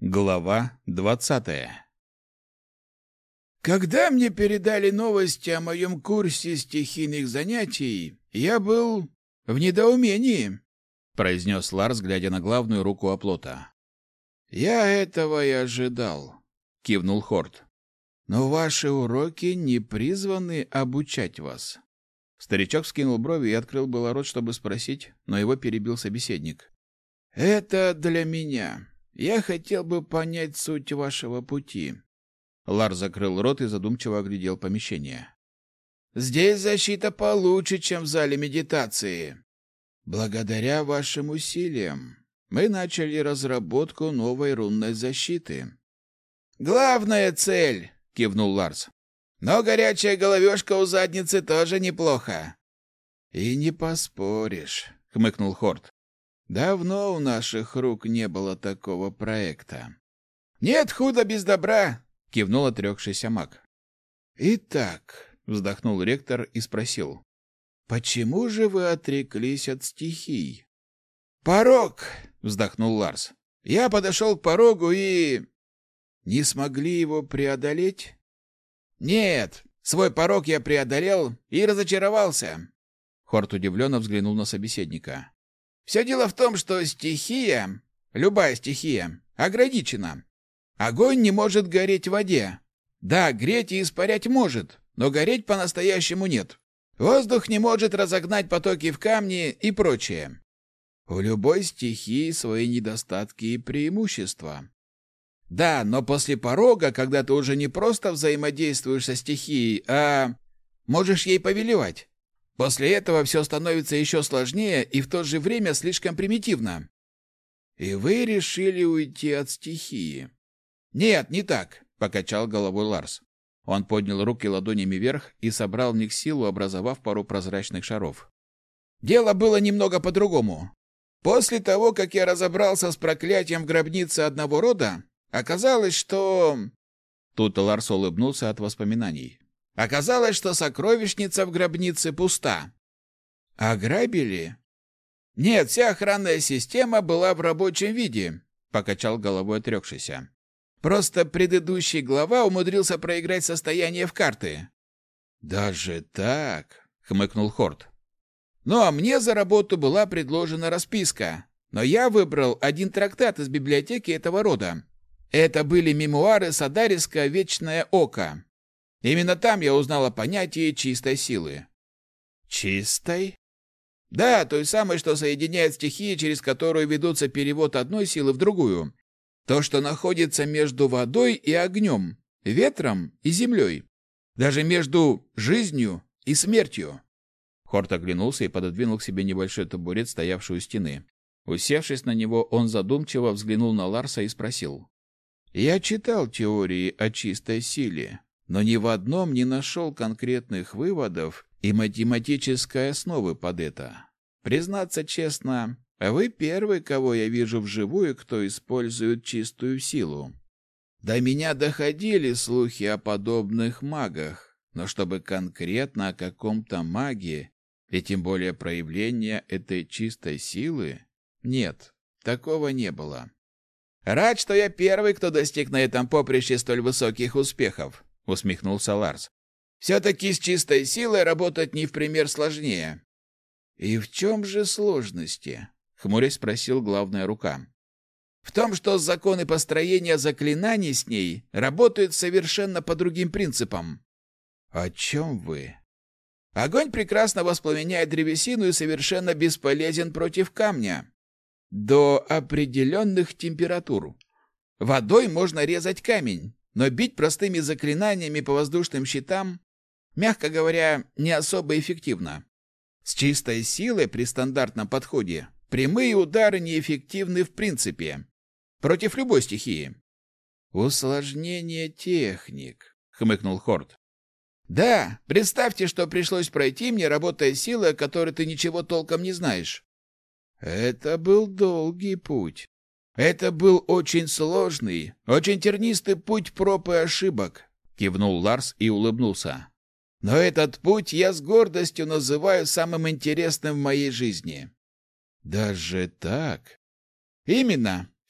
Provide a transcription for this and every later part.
Глава 20. Когда мне передали новости о моем курсе стихийных занятий, я был в недоумении, произнес Ларс, глядя на главную руку оплота. Я этого и ожидал, кивнул Хорт. Но ваши уроки не призваны обучать вас. Старичок вскинул брови и открыл было рот, чтобы спросить, но его перебил собеседник. Это для меня. Я хотел бы понять суть вашего пути. Ларс закрыл рот и задумчиво оглядел помещение. Здесь защита получше, чем в зале медитации. Благодаря вашим усилиям мы начали разработку новой рунной защиты. Главная цель, кивнул Ларс. Но горячая головешка у задницы тоже неплохо. И не поспоришь, хмыкнул Хорт. Давно у наших рук не было такого проекта. Нет худа без добра, кивнул отрекшийся маг. Итак, вздохнул ректор и спросил: почему же вы отреклись от стихий? Порог, вздохнул Ларс. Я подошел к порогу и не смогли его преодолеть? Нет, свой порог я преодолел и разочаровался. Хорт удивленно взглянул на собеседника. Все дело в том, что стихия, любая стихия, ограничена. Огонь не может гореть в воде. Да, греть и испарять может, но гореть по-настоящему нет. Воздух не может разогнать потоки в камне и прочее. У любой стихии свои недостатки и преимущества. Да, но после порога, когда ты уже не просто взаимодействуешь со стихией, а можешь ей повелевать. После этого все становится еще сложнее и в то же время слишком примитивно. И вы решили уйти от стихии. Нет, не так, покачал головой Ларс. Он поднял руки ладонями вверх и собрал в них силу, образовав пару прозрачных шаров. Дело было немного по-другому. После того, как я разобрался с проклятием в гробнице одного рода, оказалось, что... Тут Ларс улыбнулся от воспоминаний. Оказалось, что сокровищница в гробнице пуста. Ограбили? Нет, вся охранная система была в рабочем виде, покачал головой отрекшийся. Просто предыдущий глава умудрился проиграть состояние в карты. Даже так, хмыкнул Хорт. Ну а мне за работу была предложена расписка, но я выбрал один трактат из библиотеки этого рода. Это были мемуары Садариска «Вечное око». Именно там я узнал о понятии чистой силы. Чистой? Да, той самой, что соединяет стихии, через которую ведутся перевод одной силы в другую. То, что находится между водой и огнем, ветром и землей. Даже между жизнью и смертью. Хорт оглянулся и пододвинул к себе небольшой табурет, стоявший у стены. Усевшись на него, он задумчиво взглянул на Ларса и спросил. «Я читал теории о чистой силе, но ни в одном не нашел конкретных выводов и математической основы под это. Признаться честно, вы первый, кого я вижу вживую, кто использует чистую силу. До меня доходили слухи о подобных магах, но чтобы конкретно о каком-то маге, и тем более проявления этой чистой силы, нет, такого не было. Рад, что я первый, кто достиг на этом поприще столь высоких успехов, усмехнулся Ларс. Все-таки с чистой силой работать не в пример сложнее. И в чем же сложности? Хмурясь спросил главная рука. В том, что законы построения заклинаний с ней работают совершенно по другим принципам. О чем вы? Огонь прекрасно воспламеняет древесину и совершенно бесполезен против камня. До определенных температур. Водой можно резать камень, но бить простыми заклинаниями по воздушным щитам, мягко говоря, не особо эффективно. С чистой силой при стандартном подходе прямые удары неэффективны в принципе. Против любой стихии. Усложнение техник, хмыкнул Хорт. Да, представьте, что пришлось пройти мне, работая силой, о которой ты ничего толком не знаешь. Это был долгий путь. Это был очень сложный, очень тернистый путь проб и ошибок, кивнул Ларс и улыбнулся. Но этот путь я с гордостью называю самым интересным в моей жизни. Даже так? Именно.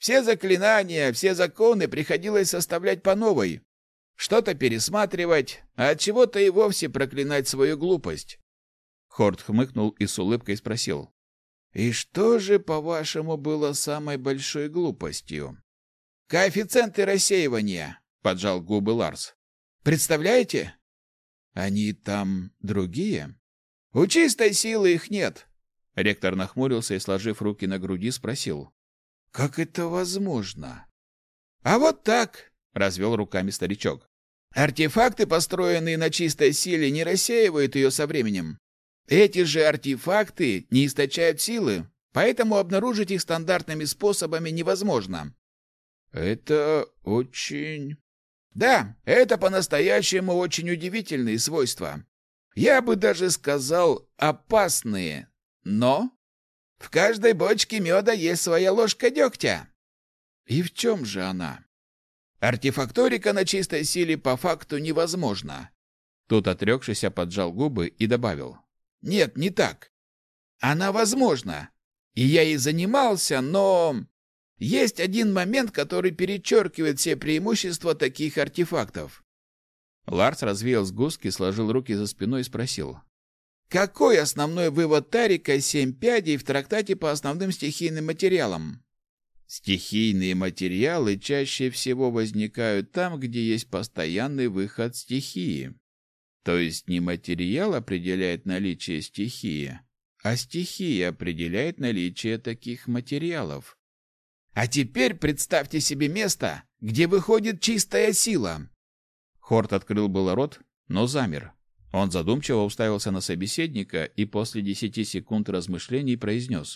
Все заклинания, все законы приходилось составлять по новой. Что-то пересматривать, а от чего-то и вовсе проклинать свою глупость. Хорд хмыкнул и с улыбкой спросил. И что же, по-вашему, было самой большой глупостью? Коэффициенты рассеивания, поджал губы Ларс. Представляете? Они там другие? У чистой силы их нет. Ректор нахмурился и, сложив руки на груди, спросил. Как это возможно? А вот так, развел руками старичок. Артефакты, построенные на чистой силе, не рассеивают ее со временем. Эти же артефакты не источают силы, поэтому обнаружить их стандартными способами невозможно. Это очень... Да, это по-настоящему очень удивительные свойства. Я бы даже сказал, опасные. Но в каждой бочке меда есть своя ложка дегтя. И в чем же она? Артефакторика на чистой силе по факту невозможна. Тут отрекшийся поджал губы и добавил. Нет, не так. Она возможна. И я ей занимался, но... Есть один момент, который перечеркивает все преимущества таких артефактов. Ларс развеял сгустки, сложил руки за спиной и спросил. Какой основной вывод Тарика «Семь пядей» в трактате по основным стихийным материалам? Стихийные материалы чаще всего возникают там, где есть постоянный выход стихии. То есть не материал определяет наличие стихии, а стихия определяет наличие таких материалов. А теперь представьте себе место, где выходит чистая сила. Хорд открыл было рот, но замер. Он задумчиво уставился на собеседника и после 10 секунд размышлений произнес.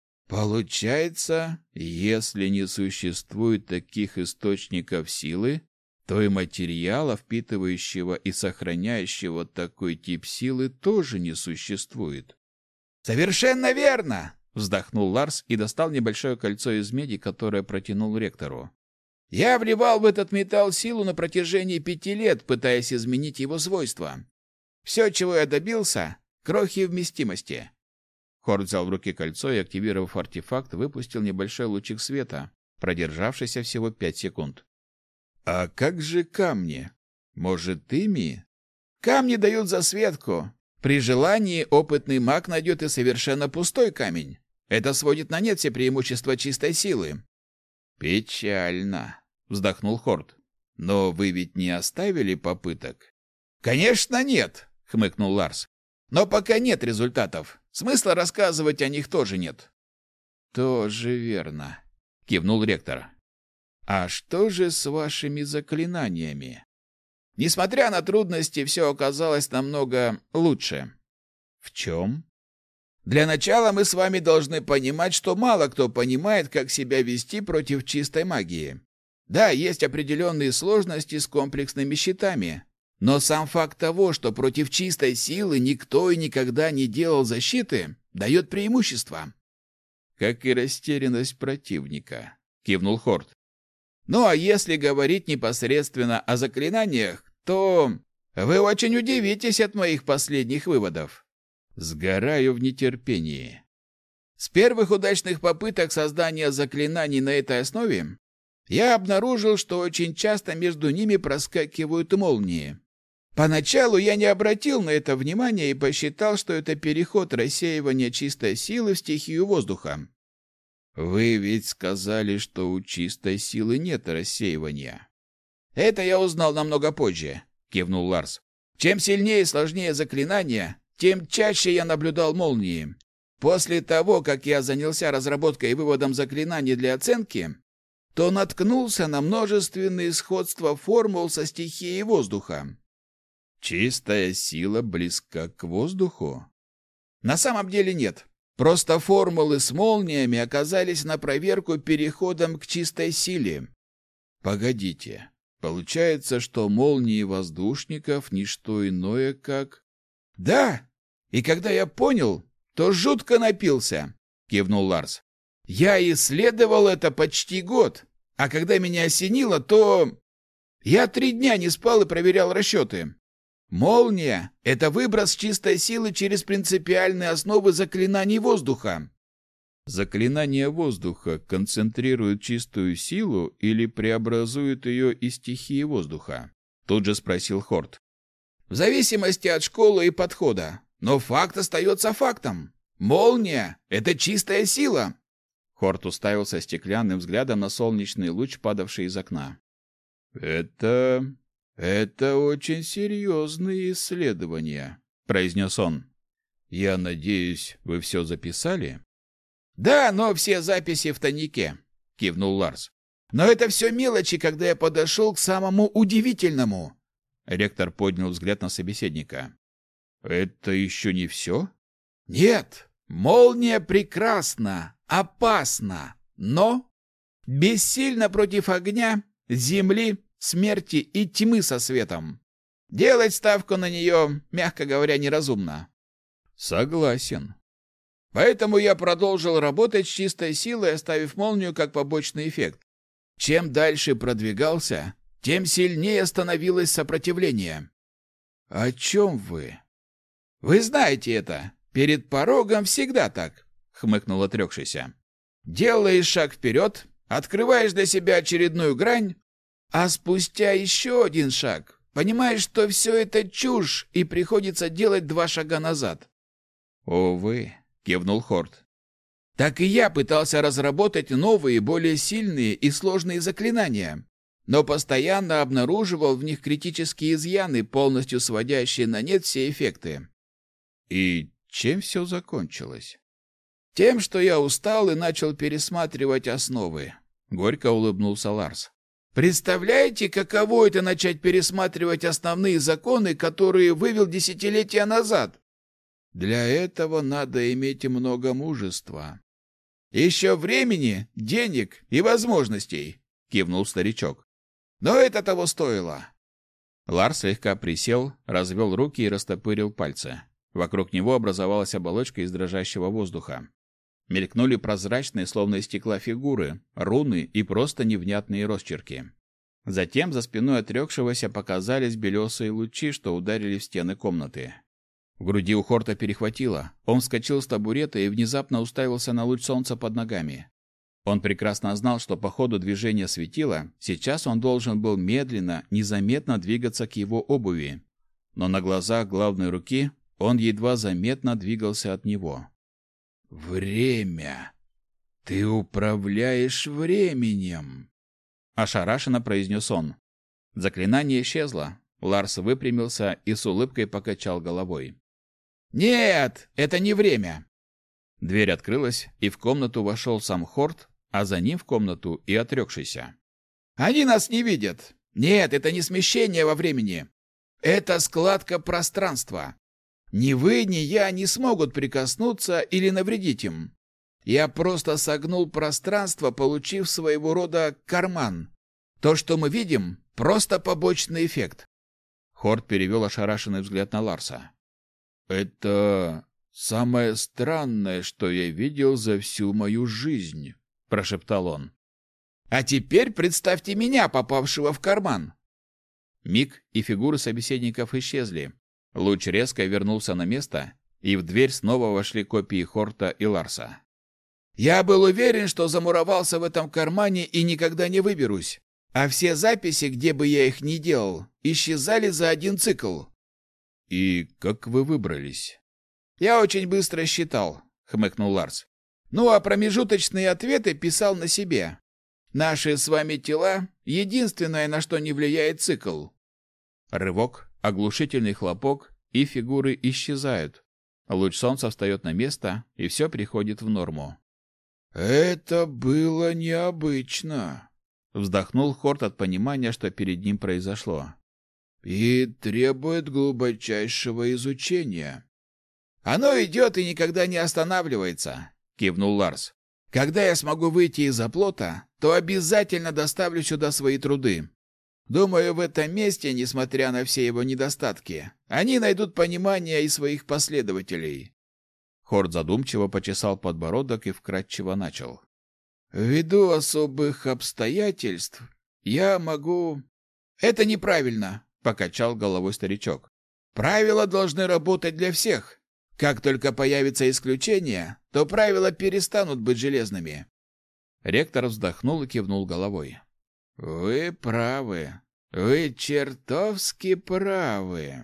Получается, если не существует таких источников силы, то и материала, впитывающего и сохраняющего такой тип силы, тоже не существует. Совершенно верно! Вздохнул Ларс и достал небольшое кольцо из меди, которое протянул ректору. Я вливал в этот металл силу на протяжении 5 лет, пытаясь изменить его свойства. Все, чего я добился, крохи вместимости. Хорд взял в руки кольцо и, активировав артефакт, выпустил небольшой лучик света, продержавшийся всего 5 секунд. А как же камни? Может, ими? Камни дают засветку. При желании опытный маг найдет и совершенно пустой камень. Это сводит на нет все преимущества чистой силы. Печально, вздохнул Хорд. Но вы ведь не оставили попыток? Конечно, нет, хмыкнул Ларс. Но пока нет результатов. Смысла рассказывать о них тоже нет. Тоже верно, кивнул ректор. А что же с вашими заклинаниями? Несмотря на трудности, все оказалось намного лучше. В чем? Для начала мы с вами должны понимать, что мало кто понимает, как себя вести против чистой магии. Да, есть определенные сложности с комплексными щитами, но сам факт того, что против чистой силы никто и никогда не делал защиты, дает преимущество. Как и растерянность противника, кивнул Хорд. Ну а если говорить непосредственно о заклинаниях, то вы очень удивитесь от моих последних выводов. Сгораю в нетерпении. С первых удачных попыток создания заклинаний на этой основе я обнаружил, что очень часто между ними проскакивают молнии. Поначалу я не обратил на это внимания и посчитал, что это переход рассеивания чистой силы в стихию воздуха. Вы ведь сказали, что у чистой силы нет рассеивания. Это я узнал намного позже, кивнул Ларс. Чем сильнее и сложнее заклинания, тем чаще я наблюдал молнии. После того, как я занялся разработкой и выводом заклинаний для оценки, то наткнулся на множественные сходства формул со стихией воздуха. Чистая сила близка к воздуху? На самом деле нет. Просто формулы с молниями оказались на проверку переходом к чистой силе. Погодите. Получается, что молнии воздушников не что иное, как... Да! И когда я понял, то жутко напился, кивнул Ларс. Я исследовал это почти год, а когда меня осенило, то... Я 3 дня не спал и проверял расчеты. Молния — это выброс чистой силы через принципиальные основы заклинаний воздуха. Заклинание воздуха концентрирует чистую силу или преобразует ее из стихии воздуха? Тут же спросил Хорт. В зависимости от школы и подхода. Но факт остается фактом. Молния — это чистая сила. Хорт уставился стеклянным взглядом на солнечный луч, падавший из окна. Это очень серьезные исследования, произнес он. Я надеюсь, вы все записали? Да, но все записи в тайнике, кивнул Ларс. Но это все мелочи, когда я подошел к самому удивительному. Ректор поднял взгляд на собеседника. Это еще не все? Нет, молния прекрасна, опасна, но бессильна против огня, земли, смерти и тьмы со светом. Делать ставку на нее, мягко говоря, неразумно. Согласен. Поэтому я продолжил работать с чистой силой, оставив молнию как побочный эффект. Чем дальше продвигался, тем сильнее становилось сопротивление. О чем вы? Вы знаете это. Перед порогом всегда так, хмыкнул отрекшийся. Делаешь шаг вперед, открываешь для себя очередную грань, а спустя еще один шаг понимаешь, что все это чушь, и приходится делать 2 шага назад. Увы, кивнул Хорт. Так и я пытался разработать новые, более сильные и сложные заклинания, но постоянно обнаруживал в них критические изъяны, полностью сводящие на нет все эффекты. И чем все закончилось? Тем, что я устал и начал пересматривать основы. Горько улыбнулся Ларс. Представляете, каково это начать пересматривать основные законы, которые вывел десятилетия назад? Для этого надо иметь много мужества. Еще времени, денег и возможностей, кивнул старичок. Но это того стоило. Ларс слегка присел, развел руки и растопырил пальцы. Вокруг него образовалась оболочка из дрожащего воздуха. Мелькнули прозрачные, словно из стекла фигуры, руны и просто невнятные росчерки. Затем за спиной отрекшегося показались белесые лучи, что ударили в стены комнаты. В груди у Хорта перехватило. Он вскочил с табурета и внезапно уставился на луч солнца под ногами. Он прекрасно знал, что по ходу движения светила сейчас он должен был медленно, незаметно двигаться к его обуви. Но на глазах главной руки он едва заметно двигался от него. «Время! Ты управляешь временем!» Ошарашенно произнес он. Заклинание исчезло. Ларс выпрямился и с улыбкой покачал головой. «Нет, это не время!» Дверь открылась, и в комнату вошел сам Хорт, а за ним в комнату и отрекшийся. «Они нас не видят! Нет, это не смещение во времени! Это складка пространства! Ни вы, ни я не смогут прикоснуться или навредить им. Я просто согнул пространство, получив своего рода карман. То, что мы видим, просто побочный эффект». Хорт перевел ошарашенный взгляд на Ларса. «Это самое странное, что я видел за всю мою жизнь», — прошептал он. «А теперь представьте меня, попавшего в карман». Миг, и фигуры собеседников исчезли. Луч резко вернулся на место, и в дверь снова вошли копии Хорта и Ларса. «Я был уверен, что замуровался в этом кармане и никогда не выберусь. А все записи, где бы я их ни делал, исчезали за один цикл». «И как вы выбрались?» «Я очень быстро считал», — хмыкнул Ларс. «Ну, а промежуточные ответы писал на себе. Наши с вами тела — единственное, на что не влияет цикл». Рывок, оглушительный хлопок, и фигуры исчезают. Луч солнца встает на место, и все приходит в норму. «Это было необычно», — вздохнул Хорт от понимания, что перед ним произошло. «И требует глубочайшего изучения». «Оно идет и никогда не останавливается», — кивнул Ларс. «Когда я смогу выйти из оплота, то обязательно доставлю сюда свои труды. Думаю, в этом месте, несмотря на все его недостатки, они найдут понимание и своих последователей». Хорт задумчиво почесал подбородок и вкратчиво начал. «Ввиду особых обстоятельств я могу...» «Это неправильно», — покачал головой старичок. «Правила должны работать для всех. Как только появится исключение, то правила перестанут быть железными. Ректор вздохнул и кивнул головой. Вы правы. Вы чертовски правы.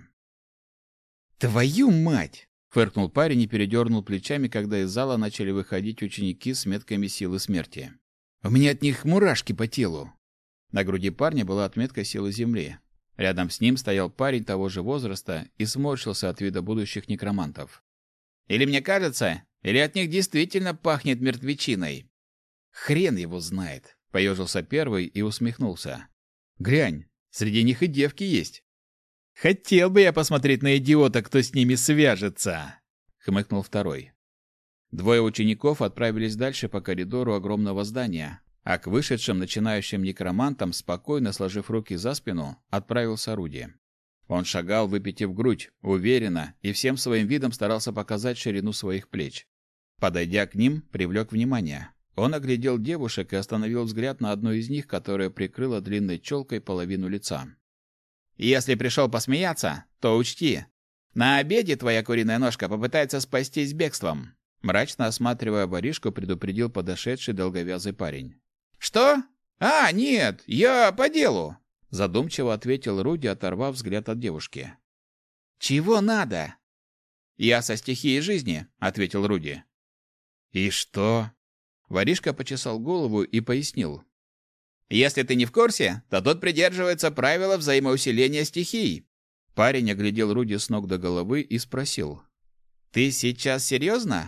Твою мать! Фыркнул парень и передернул плечами, когда из зала начали выходить ученики с метками силы смерти. У меня от них мурашки по телу. На груди парня была отметка силы земли. Рядом с ним стоял парень того же возраста и сморщился от вида будущих некромантов. Или мне кажется, или от них действительно пахнет мертвечиной. Хрен его знает, поежился первый и усмехнулся. Глянь, среди них и девки есть. Хотел бы я посмотреть на идиота, кто с ними свяжется, хмыкнул второй. Двое учеников отправились дальше по коридору огромного здания, а к вышедшим начинающим некромантам, спокойно сложив руки за спину, отправился Руди. Он шагал, выпитив грудь, уверенно, и всем своим видом старался показать ширину своих плеч. Подойдя к ним, привлек внимание. Он оглядел девушек и остановил взгляд на одной из них, которая прикрыла длинной челкой половину лица. «Если пришел посмеяться, то учти, на обеде твоя куриная ножка попытается спастись бегством», мрачно осматривая воришку, предупредил подошедший долговязый парень. «Что? А, нет, я по делу!» Задумчиво ответил Руди, оторвав взгляд от девушки. «Чего надо?» «Я со стихией жизни», — ответил Руди. «И что?» Воришка почесал голову и пояснил. «Если ты не в курсе, то тут придерживается правила взаимоусиления стихий». Парень оглядел Руди с ног до головы и спросил. «Ты сейчас серьезно?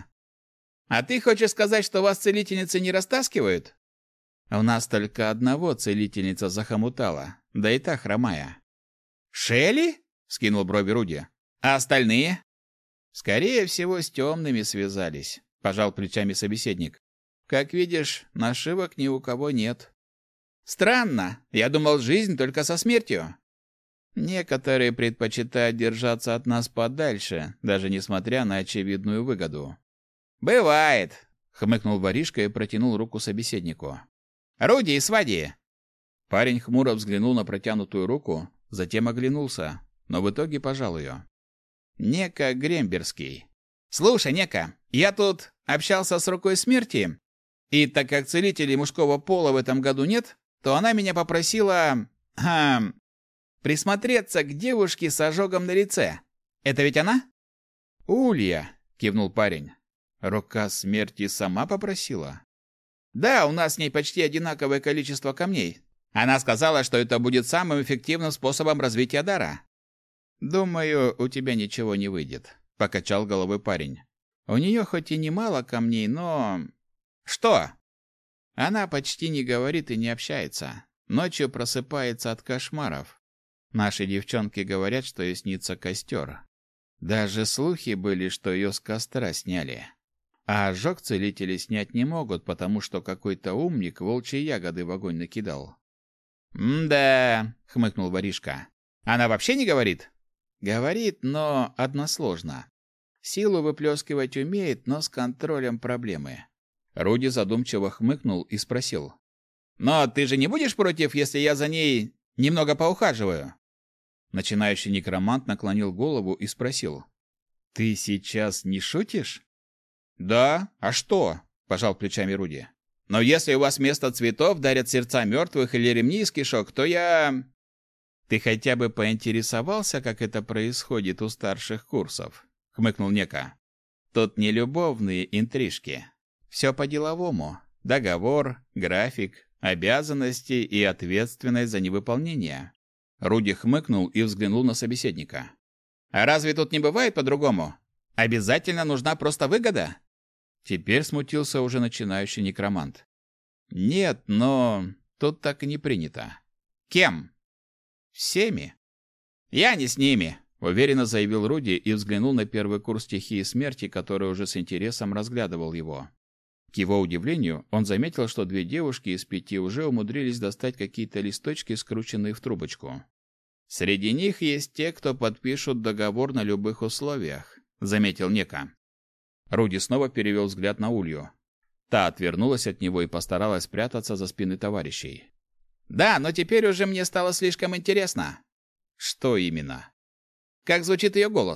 А ты хочешь сказать, что вас целительницы не растаскивают?» «У нас только одного целительница захомутала, да и та хромая». «Шелли?» — вскинул брови Руди. «А остальные?» «Скорее всего, с темными связались», — пожал плечами собеседник. «Как видишь, нашивок ни у кого нет». «Странно. Я думал, жизнь только со смертью». «Некоторые предпочитают держаться от нас подальше, даже несмотря на очевидную выгоду». «Бывает», — хмыкнул воришка и протянул руку собеседнику. «Руди и Свади!» Парень хмуро взглянул на протянутую руку, затем оглянулся, но в итоге пожал ее. «Нека Гремберский». «Слушай, Нека, я тут общался с рукой смерти, и так как целителей мужского пола в этом году нет, то она меня попросила... присмотреться к девушке с ожогом на лице. Это ведь она?» «Улья», — кивнул парень. «Рука смерти сама попросила?» «Да, у нас с ней почти одинаковое количество камней. Она сказала, что это будет самым эффективным способом развития дара». «Думаю, у тебя ничего не выйдет», — покачал головой парень. «У нее хоть и немало камней, но...» «Что?» «Она почти не говорит и не общается. Ночью просыпается от кошмаров. Наши девчонки говорят, что ей снится костер. Даже слухи были, что ее с костра сняли. А ожог целители снять не могут, потому что какой-то умник волчьи ягоды в огонь накидал». «М-да», — хмыкнул воришка. «Она вообще не говорит?» «Говорит, но односложно. Силу выплескивать умеет, но с контролем проблемы». Руди задумчиво хмыкнул и спросил. «Но ты же не будешь против, если я за ней немного поухаживаю?» Начинающий некромант наклонил голову и спросил. «Ты сейчас не шутишь?» «Да, а что?» – пожал плечами Руди. «Но если у вас вместо цветов дарят сердца мертвых или ремни из кишок, то я...» «Ты хотя бы поинтересовался, как это происходит у старших курсов?» – хмыкнул Нека. «Тут не любовные интрижки. Все по-деловому. Договор, график, обязанности и ответственность за невыполнение». Руди хмыкнул и взглянул на собеседника. «А разве тут не бывает по-другому? Обязательно нужна просто выгода?» Теперь смутился уже начинающий некромант. «Нет, но тут так и не принято». «Кем?» «Всеми». «Я не с ними», — уверенно заявил Руди и взглянул на первый курс стихии смерти, который уже с интересом разглядывал его. К его удивлению, он заметил, что 2 девушки из 5 уже умудрились достать какие-то листочки, скрученные в трубочку. «Среди них есть те, кто подпишут договор на любых условиях», — заметил Нека. Руди снова перевел взгляд на Улью. Та отвернулась от него и постаралась спрятаться за спины товарищей. «Да, но теперь уже мне стало слишком интересно». «Что именно?» «Как звучит ее голос?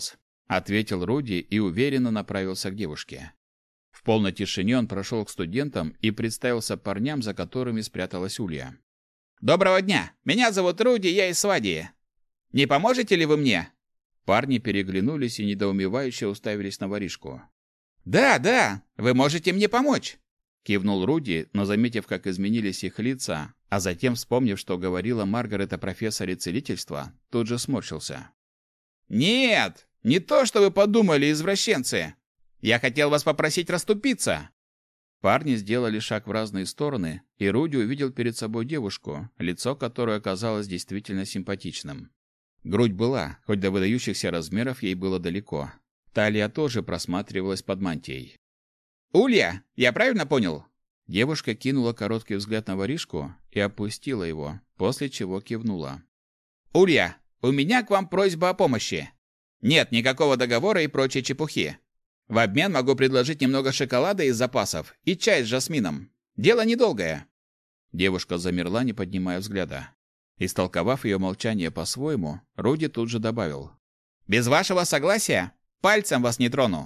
ответил Руди и уверенно направился к девушке. В полной тишине он прошел к студентам и представился парням, за которыми спряталась Улья. «Доброго дня! Меня зовут Руди, я из Свадии. Не поможете ли вы мне?» Парни переглянулись и недоумевающе уставились на воришку. «Да, вы можете мне помочь!» Кивнул Руди, но, заметив, как изменились их лица, а затем, вспомнив, что говорила Маргарет о профессоре целительства, тут же сморщился. «Нет, не то, что вы подумали, извращенцы! Я хотел вас попросить расступиться!» Парни сделали шаг в разные стороны, и Руди увидел перед собой девушку, лицо которой оказалось действительно симпатичным. Грудь была, хоть до выдающихся размеров ей было далеко. Талия тоже просматривалась под мантией. «Улья, я правильно понял?» Девушка кинула короткий взгляд на воришку и опустила его, после чего кивнула. «Улья, у меня к вам просьба о помощи. Нет никакого договора и прочей чепухи. В обмен могу предложить немного шоколада из запасов и чай с жасмином. Дело недолгое». Девушка замерла, не поднимая взгляда. Истолковав ее молчание по-своему, Руди тут же добавил: «Без вашего согласия пальцем вас не трону».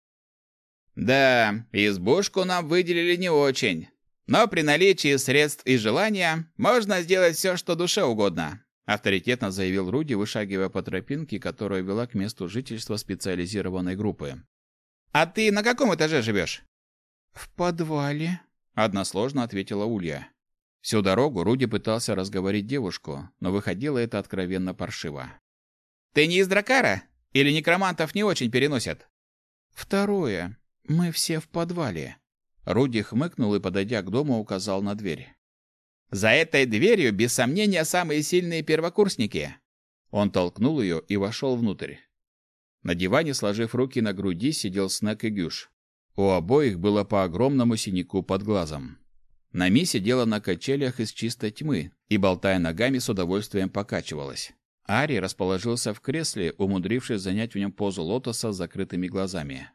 «Да, избушку нам выделили не очень. Но при наличии средств и желания можно сделать все, что душе угодно», авторитетно заявил Руди, вышагивая по тропинке, которая вела к месту жительства специализированной группы. «А ты на каком этаже живешь?» «В подвале», — односложно ответила Улья. Всю дорогу Руди пытался разговорить девушку, но выходило это откровенно паршиво. «Ты не из Дракара? Или некромантов не очень переносят?» «Второе. Мы все в подвале». Руди хмыкнул и, подойдя к дому, указал на дверь. «За этой дверью, без сомнения, самые сильные первокурсники». Он толкнул ее и вошел внутрь. На диване, сложив руки на груди, сидел Снег и Гюш. У обоих было по огромному синяку под глазом. Нами сидела на качелях из чистой тьмы и, болтая ногами, с удовольствием покачивалась. Ари расположился в кресле, умудрившись занять в нем позу лотоса с закрытыми глазами.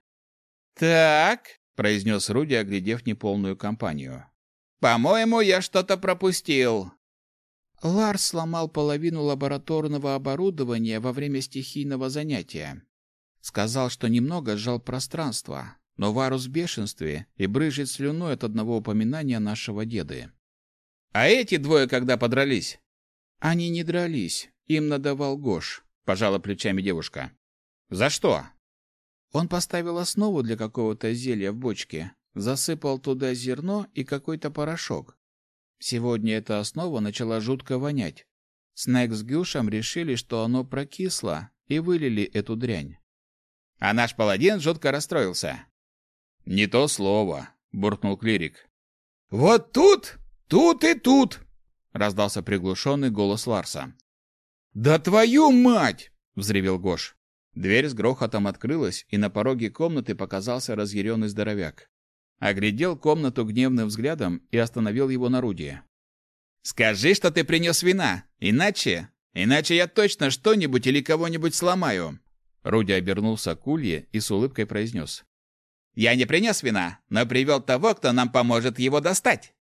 «Так», — произнес Руди, оглядев неполную компанию. «По-моему, я что-то пропустил». Ларс сломал половину лабораторного оборудования во время стихийного занятия. Сказал, что немного сжал пространство, но Варус в бешенстве и брызжет слюной от одного упоминания нашего деда. «А эти двое когда подрались?» «Они не дрались, им надавал Гош», — пожала плечами девушка. «За что?» Он поставил основу для какого-то зелья в бочке, засыпал туда зерно и какой-то порошок. Сегодня эта основа начала жутко вонять. Снег с Гюшем решили, что оно прокисло, и вылили эту дрянь. А наш паладин жутко расстроился. «Не то слово», — буркнул клирик. «Вот тут и тут!» — раздался приглушенный голос Ларса. «Да твою мать!» — взревел Гош. Дверь с грохотом открылась, и на пороге комнаты показался разъяренный здоровяк. Оглядел комнату гневным взглядом и остановил его на Руди. «Скажи, что ты принес вина, иначе я точно что-нибудь или кого-нибудь сломаю!» Руди обернулся к Улье и с улыбкой произнес. «Я не принес вина, но привел того, кто нам поможет его достать!»